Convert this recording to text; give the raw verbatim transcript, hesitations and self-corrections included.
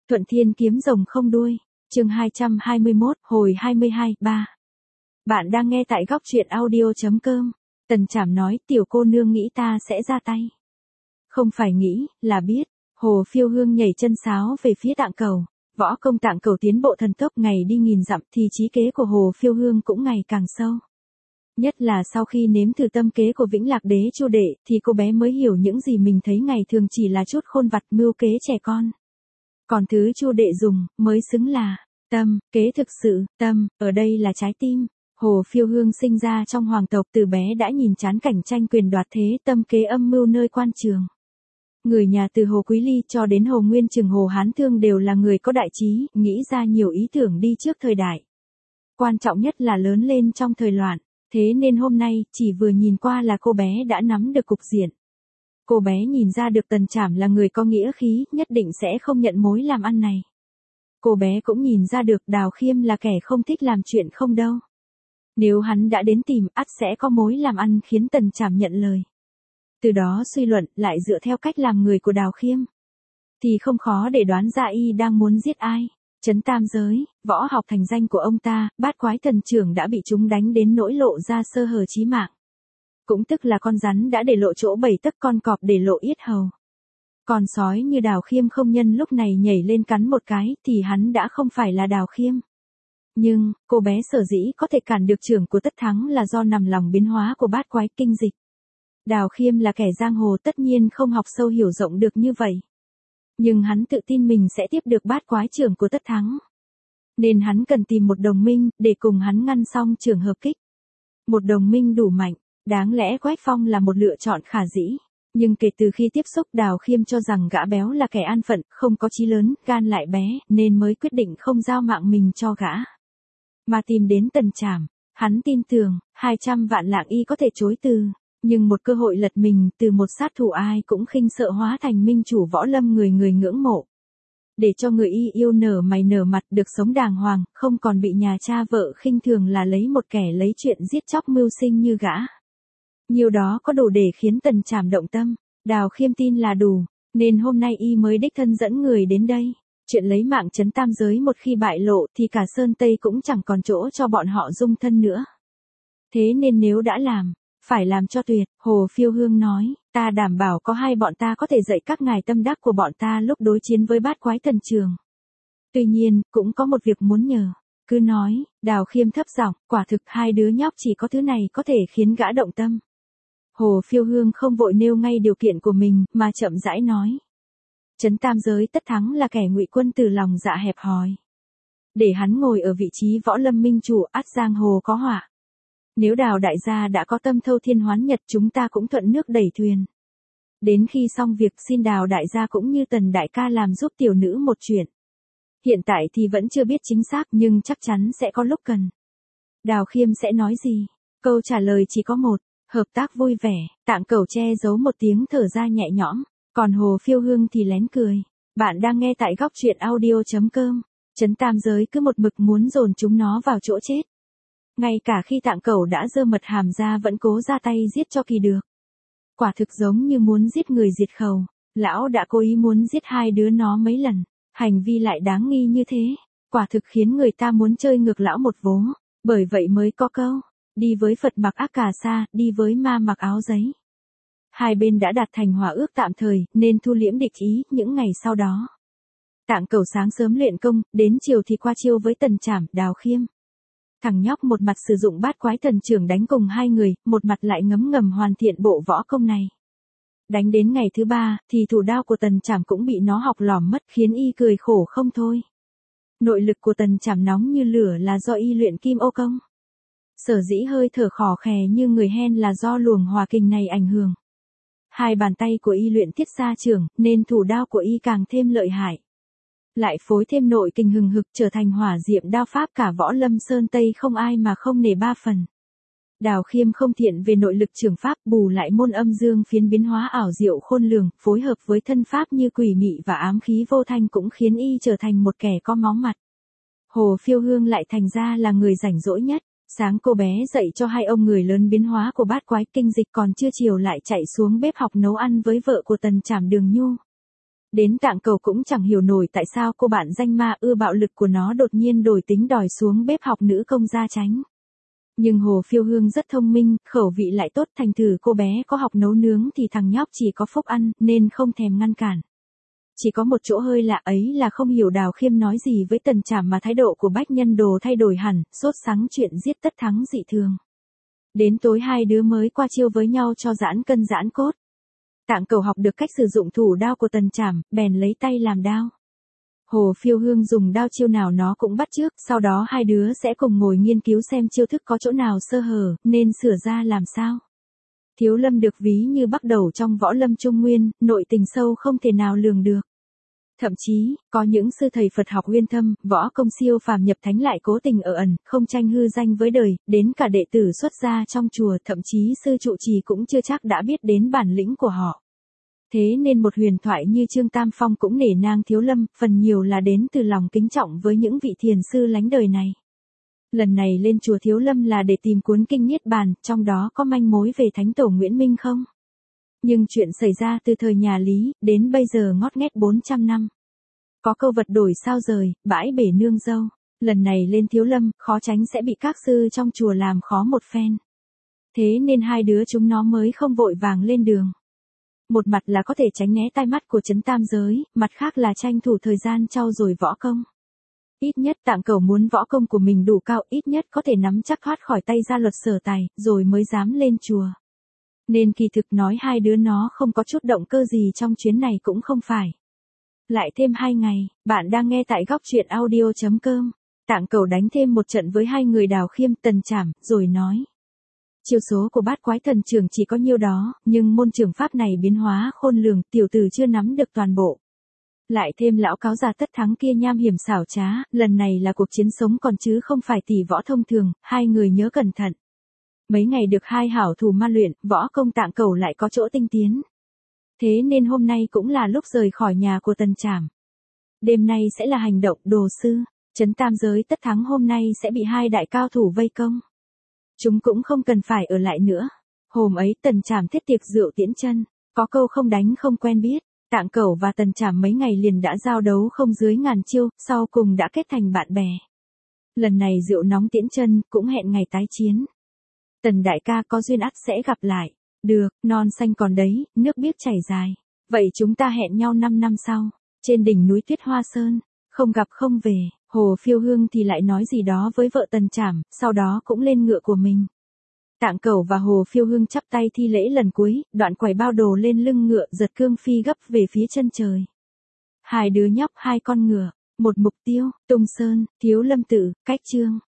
Thuận Thiên kiếm rồng không đuôi, chương hai trăm hai mươi mốt, hồi hai mươi hai, ba. Bạn đang nghe tại góc truyện audio.com. Tần Trảm nói, tiểu cô nương nghĩ ta sẽ ra tay. Không phải nghĩ, là biết. Hồ Phiêu Hương nhảy chân sáo về phía Tạng Cẩu. Võ công Tạng Cẩu tiến bộ thần tốc ngày đi nghìn dặm thì trí kế của Hồ Phiêu Hương cũng ngày càng sâu. Nhất là sau khi nếm thử tâm kế của Vĩnh Lạc Đế Chu Đệ thì cô bé mới hiểu những gì mình thấy ngày thường chỉ là chút khôn vặt mưu kế trẻ con. Còn thứ Chu Đệ dùng mới xứng là tâm, kế thực sự, tâm, ở đây là trái tim. Hồ Phiêu Hương sinh ra trong hoàng tộc từ bé đã nhìn chán cảnh tranh quyền đoạt thế, tâm kế âm mưu nơi quan trường. Người nhà từ Hồ Quý Ly cho đến Hồ Nguyên Trừng, Hồ Hán Thương đều là người có đại trí, nghĩ ra nhiều ý tưởng đi trước thời đại. Quan trọng nhất là lớn lên trong thời loạn, thế nên hôm nay chỉ vừa nhìn qua là cô bé đã nắm được cục diện. Cô bé nhìn ra được Tần Trảm là người có nghĩa khí, nhất định sẽ không nhận mối làm ăn này. Cô bé cũng nhìn ra được Đào Khiêm là kẻ không thích làm chuyện không đâu. Nếu hắn đã đến tìm, ắt sẽ có mối làm ăn khiến Tần Trảm nhận lời. Từ đó suy luận, lại dựa theo cách làm người của Đào Khiêm, thì không khó để đoán ra y đang muốn giết ai. Trấn Tam Giới, võ học thành danh của ông ta, Bát Quái Thần Trưởng đã bị chúng đánh đến nỗi lộ ra sơ hở chí mạng. Cũng tức là con rắn đã để lộ chỗ bảy tấc, con cọp để lộ yết hầu. Còn sói như Đào Khiêm không nhân lúc này nhảy lên cắn một cái thì hắn đã không phải là Đào Khiêm. Nhưng, cô bé sở dĩ có thể cản được trưởng của Tất Thắng là do nằm lòng biến hóa của bát quái kinh dịch. Đào Khiêm là kẻ giang hồ tất nhiên không học sâu hiểu rộng được như vậy. Nhưng hắn tự tin mình sẽ tiếp được bát quái trưởng của Tất Thắng. Nên hắn cần tìm một đồng minh để cùng hắn ngăn xong trường hợp kích. Một đồng minh đủ mạnh, đáng lẽ Quách Phong là một lựa chọn khả dĩ. Nhưng kể từ khi tiếp xúc, Đào Khiêm cho rằng gã béo là kẻ an phận, không có chí lớn, gan lại bé, nên mới quyết định không giao mạng mình cho gã. Mà tìm đến Tần Trảm, hắn tin tưởng, hai trăm vạn lạng y có thể chối từ. Nhưng một cơ hội lật mình từ một sát thủ ai cũng khinh sợ hóa thành minh chủ võ lâm người người ngưỡng mộ. Để cho người y yêu nở mày nở mặt, được sống đàng hoàng, không còn bị nhà cha vợ khinh thường là lấy một kẻ lấy chuyện giết chóc mưu sinh như gã. Nhiều đó có đủ để khiến Tần Trảm động tâm. Đào Khiêm tin là đủ, nên hôm nay y mới đích thân dẫn người đến đây. Chuyện lấy mạng Trấn Tam Giới một khi bại lộ thì cả Sơn Tây cũng chẳng còn chỗ cho bọn họ dung thân nữa. Thế nên nếu đã làm, phải làm cho tuyệt. Hồ Phiêu Hương nói, ta đảm bảo có hai bọn ta có thể dạy các ngài tâm đắc của bọn ta lúc đối chiến với Bát Quái Thần Trường. Tuy nhiên, cũng có một việc muốn nhờ. Cứ nói, Đào Khiêm thấp giọng, quả thực hai đứa nhóc chỉ có thứ này có thể khiến gã động tâm. Hồ Phiêu Hương không vội nêu ngay điều kiện của mình, mà chậm rãi nói. Trấn Tam Giới Tất Thắng là kẻ ngụy quân từ lòng dạ hẹp hòi. Để hắn ngồi ở vị trí võ lâm minh chủ, ắt giang hồ có họa. Nếu Đào đại gia đã có tâm thâu thiên hoán nhật, chúng ta cũng thuận nước đẩy thuyền. Đến khi xong việc, xin Đào đại gia cũng như Tần đại ca làm giúp tiểu nữ một chuyện. Hiện tại thì vẫn chưa biết chính xác, nhưng chắc chắn sẽ có lúc cần. Đào Khiêm sẽ nói gì? Câu trả lời chỉ có một. Hợp tác vui vẻ. Tạng Cẩu che giấu một tiếng thở ra nhẹ nhõm. Còn Hồ Phiêu Hương thì lén cười. Bạn đang nghe tại góc truyện audio.com. Trấn Tam Giới cứ một mực muốn dồn chúng nó vào chỗ chết. Ngay cả khi Tạng Cẩu đã giơ mật hàm ra vẫn cố ra tay giết cho kỳ được. Quả thực giống như muốn giết người diệt khẩu. Lão đã cố ý muốn giết hai đứa nó mấy lần. Hành vi lại đáng nghi như thế. Quả thực khiến người ta muốn chơi ngược lão một vố. Bởi vậy mới có câu. Đi với Phật mặc ác cà sa, đi với ma mặc áo giấy. Hai bên đã đạt thành hòa ước tạm thời, nên thu liễm địch ý những ngày sau đó. Tạng Cẩu sáng sớm luyện công, đến chiều thì qua chiêu với Tần Trảm, Đào Khiêm. Thằng nhóc một mặt sử dụng Bát Quái Thần Trưởng đánh cùng hai người, một mặt lại ngấm ngầm hoàn thiện bộ võ công này. Đánh đến ngày thứ ba, thì thủ đao của Tần Trảm cũng bị nó học lỏm mất, khiến y cười khổ không thôi. Nội lực của Tần Trảm nóng như lửa là do y luyện kim ô công. Sở dĩ hơi thở khò khè như người hen là do luồng hòa kình này ảnh hưởng. Hai bàn tay của y luyện thiết xa trưởng, nên thủ đao của y càng thêm lợi hại. Lại phối thêm nội kình hừng hực trở thành hỏa diệm đao pháp, cả võ lâm Sơn Tây không ai mà không nể ba phần. Đào Khiêm không thiện về nội lực trường pháp, bù lại môn âm dương phiến biến hóa ảo diệu khôn lường, phối hợp với thân pháp như quỷ mị và ám khí vô thanh cũng khiến y trở thành một kẻ có máu mặt. Hồ Phiêu Hương lại thành ra là người rảnh rỗi nhất. Sáng cô bé dạy cho hai ông người lớn biến hóa của bát quái kinh dịch, còn chưa chiều lại chạy xuống bếp học nấu ăn với vợ của Tần Trảm Đường Nhu. Đến Tạng Cầu cũng chẳng hiểu nổi tại sao cô bạn danh ma ưa bạo lực của nó đột nhiên đổi tính đòi xuống bếp học nữ công gia chánh. Nhưng Hồ Phiêu Hương rất thông minh, khẩu vị lại tốt, thành thử cô bé có học nấu nướng thì thằng nhóc chỉ có phúc ăn, nên không thèm ngăn cản. Chỉ có một chỗ hơi lạ ấy là không hiểu Đào Khiêm nói gì với Tần Trảm mà thái độ của Bách Nhân Đồ thay đổi hẳn, sốt sắng chuyện giết tất thắng dị thường. Đến tối hai đứa mới qua chiêu với nhau cho giãn cân giãn cốt. Tạng Cầu học được cách sử dụng thủ đao của Tần Trảm, bèn lấy tay làm đao. Hồ Phiêu Hương dùng đao chiêu nào nó cũng bắt chước, sau đó hai đứa sẽ cùng ngồi nghiên cứu xem chiêu thức có chỗ nào sơ hở, nên sửa ra làm sao. Thiếu Lâm được ví như bắc đầu trong võ lâm Trung Nguyên, nội tình sâu không thể nào lường được. Thậm chí, có những sư thầy Phật học uyên thâm, võ công siêu phàm nhập thánh lại cố tình ở ẩn, không tranh hư danh với đời, đến cả đệ tử xuất gia trong chùa, thậm chí sư trụ trì cũng chưa chắc đã biết đến bản lĩnh của họ. Thế nên một huyền thoại như Trương Tam Phong cũng nể nang Thiếu Lâm, phần nhiều là đến từ lòng kính trọng với những vị thiền sư lánh đời này. Lần này lên chùa Thiếu Lâm là để tìm cuốn kinh Niết Bàn, trong đó có manh mối về Thánh Tổ Nguyễn Minh không? Nhưng chuyện xảy ra từ thời nhà Lý, đến bây giờ ngót nghét bốn trăm năm. Có câu vật đổi sao rời, bãi bể nương dâu. Lần này lên Thiếu Lâm, khó tránh sẽ bị các sư trong chùa làm khó một phen. Thế nên hai đứa chúng nó mới không vội vàng lên đường. Một mặt là có thể tránh né tai mắt của Trấn Tam Giới, mặt khác là tranh thủ thời gian trau dồi võ công. Ít nhất Tạng Cầu muốn võ công của mình đủ cao, ít nhất có thể nắm chắc thoát khỏi tay gia luật Sở Tài, rồi mới dám lên chùa. Nên kỳ thực nói hai đứa nó không có chút động cơ gì trong chuyến này cũng không phải. Lại thêm hai ngày, bạn đang nghe tại góc truyện audio chấm com. Tạng Cầu đánh thêm một trận với hai người Đào Khiêm, Tần Trảm, rồi nói. Chiêu số của bát quái thần trưởng chỉ có nhiêu đó, nhưng môn trường pháp này biến hóa khôn lường, tiểu tử chưa nắm được toàn bộ. Lại thêm lão cáo già tất thắng kia nham hiểm xảo trá, lần này là cuộc chiến sống còn chứ không phải tỷ võ thông thường, hai người nhớ cẩn thận. Mấy ngày được hai hảo thủ ma luyện, võ công Tạng Cầu lại có chỗ tinh tiến. Thế nên hôm nay cũng là lúc rời khỏi nhà của Tần Trảm. Đêm nay sẽ là hành động đồ sư, Trấn Tam Giới tất thắng hôm nay sẽ bị hai đại cao thủ vây công. Chúng cũng không cần phải ở lại nữa. Hôm ấy Tần Trảm thiết tiệc rượu tiễn chân, có câu không đánh không quen biết. Tạng Cầu và Tần Trảm mấy ngày liền đã giao đấu không dưới ngàn chiêu, sau cùng đã kết thành bạn bè. Lần này rượu nóng tiễn chân, cũng hẹn ngày tái chiến. Tần đại ca có duyên ắt sẽ gặp lại. Được, non xanh còn đấy, nước biếc chảy dài. Vậy chúng ta hẹn nhau năm năm sau, trên đỉnh núi Tuyết Hoa Sơn, không gặp không về. Hồ Phiêu Hương thì lại nói gì đó với vợ Tần Trảm, sau đó cũng lên ngựa của mình. Tạng Cầu và Hồ Phiêu Hương chắp tay thi lễ lần cuối, đoạn quẩy bao đồ lên lưng ngựa, giật cương phi gấp về phía chân trời. Hai đứa nhóc hai con ngựa, một mục tiêu, Tung Sơn, Thiếu Lâm Tự, cách chương.